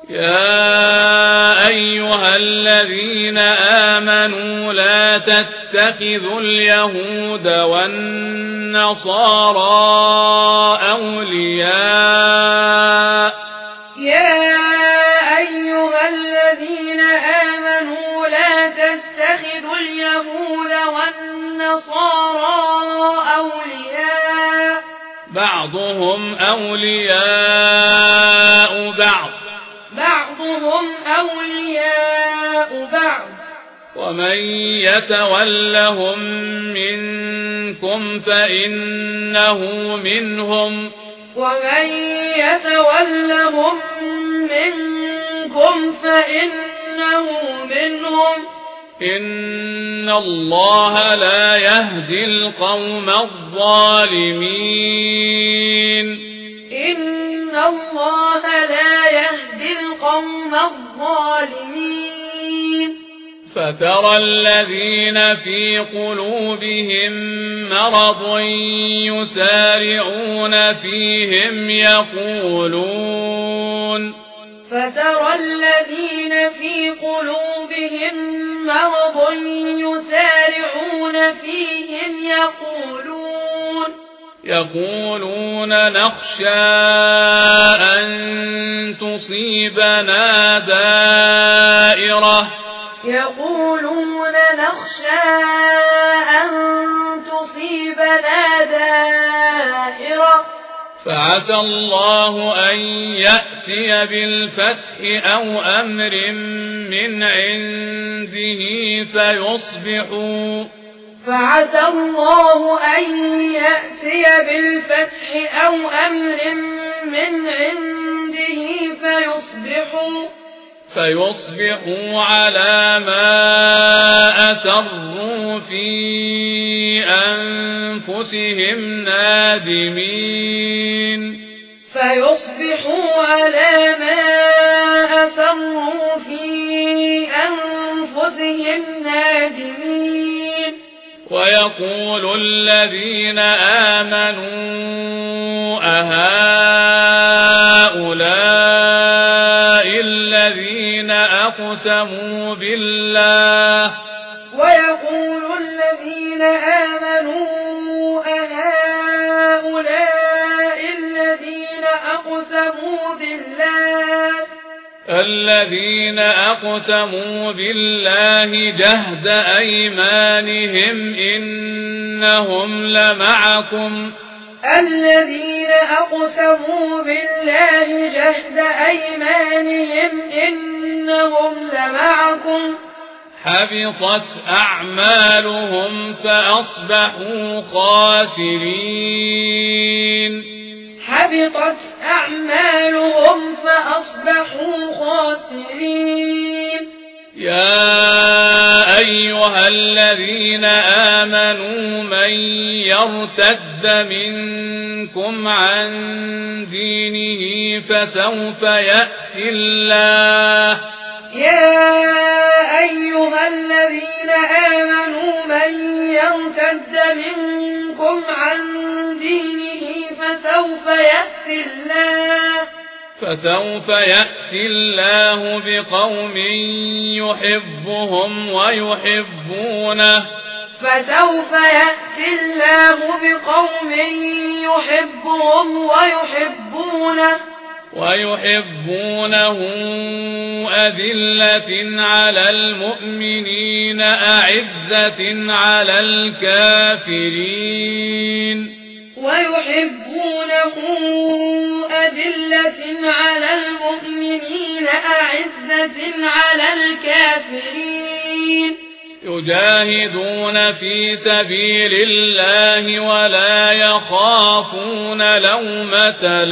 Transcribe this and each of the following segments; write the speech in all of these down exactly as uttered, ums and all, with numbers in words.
يا أيها الذين آمنوا لا تتخذوا اليهود والنصارى أولياء يا أيها الذين آمنوا لا تتخذوا اليهود والنصارى أولياء بعضهم أولياء بعض بعضهم أولياء بعض ومن يتولهم منكم فإنه منهم ومن يتولهم منكم فإنه منهم إن الله لا يهدي القوم الظالمين إن الله لا يهدي القوم الظالمين فترى الذين في قلوبهم مرض يسارعون فيهم يقولون فترى الذين في قلوبهم مرض يسارعون فيهم يقولون يقولون نخشى أن تصيبنا دائرة يقولون نخشى أن تصيبنا دائرة فعسى الله أن يأتي بالفتح أو أمر من عنده فيصبحوا فعسى الله أن يأتي بالفتح أو أمر من عنده فيصبحوا فيصبحوا على ما أسروا في أنفسهم نادمين فيصبحوا على ما أسروا في أنفسهم نادمين ويقول الذين آمنوا أهؤلاء الذين أقسموا بالله ويقول الذين آمنوا أهؤلاء الذين أقسموا بالله الذين أقسموا بالله جهد أيمانهم إنهم لمعكم الذين أقسموا بالله جهد أيمانهم إنهم لمعكم حبطت أعمالهم فأصبحوا خاسرين حبطت أعمالهم فأصبحوا خاسرين يا أيها الذين آمنوا من يرتد منكم عن دينه فسوف يأتي الله يا أيها الذين آمنوا من يرتد منكم عن دينه فسوف يأتي الله فسوف يأتي الله بقوم يحبهم ويحبونه فسوف يأتي الله بقوم يحبهم ويحبونه ويحبونه أذلة على المؤمنين أعزة على الكافرين ويحبونه أذلة على المؤمنين أعزة على الكافرين يجاهدون في سبيل الله ولا يخافون لومة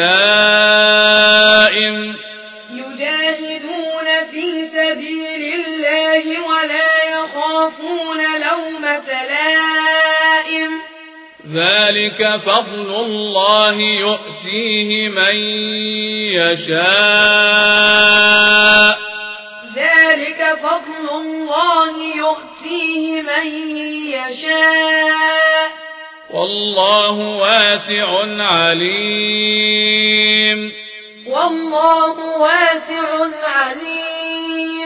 لائم يجاهدون في سبيل الله ولا يخافون لومة لائم ذلك فضل الله يؤتيه من يشاء ذلك فضل الله يؤتيه من يشاء والله واسع عليم والله والله واسع عليم.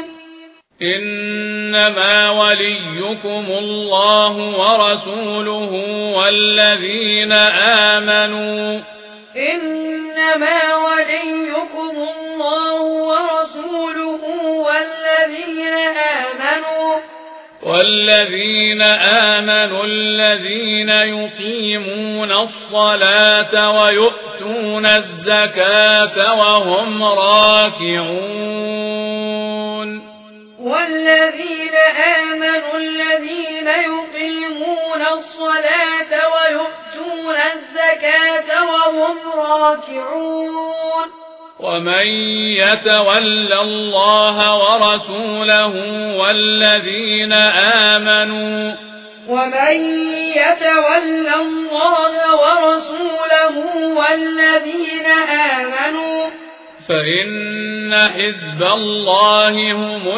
إنما وليكم الله ورسوله والذين آمنوا إنما وليكم الله ورسوله والذين آمنوا والذين آمنوا الذين يقيمون الصلاة ويؤتون الزكاة وهم راكعون والذين آمنوا الذين يقيمون الصلاة ويؤتون الزكاة وهم راكعون. ومن يتول الله ورسوله والذين آمنوا ومن يتول الله ورسوله والذين آمنوا فإن حزب الله هم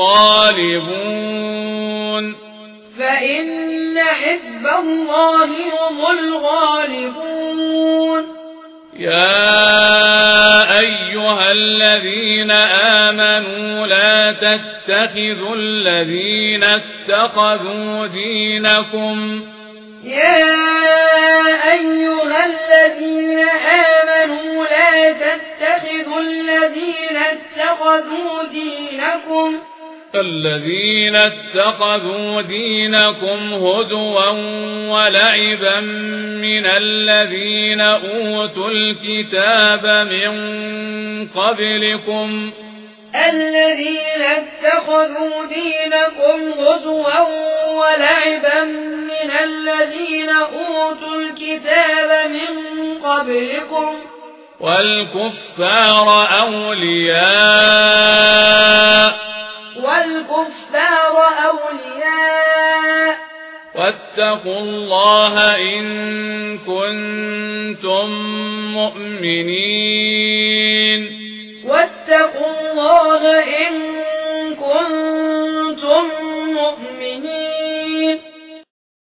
الغالبون فإن حزب الله هم الغالبون. يا أيها الذين آمنوا لا تتخذوا الذين اتخذوا دينكم يا أيها الذين آمنوا لا تتخذوا الذين اتخذوا دينكم الذين اتخذوا دينكم هزوا ولعبا من الذين أوتوا الكتاب من قبلكم الذين اتخذوا دينكم هزوا ولعبا من الذين أوتوا الكتاب من قبلكم والكفار أولياء والكفار أولياء واتقوا الله إن كنتم مؤمنين واتقوا الله إن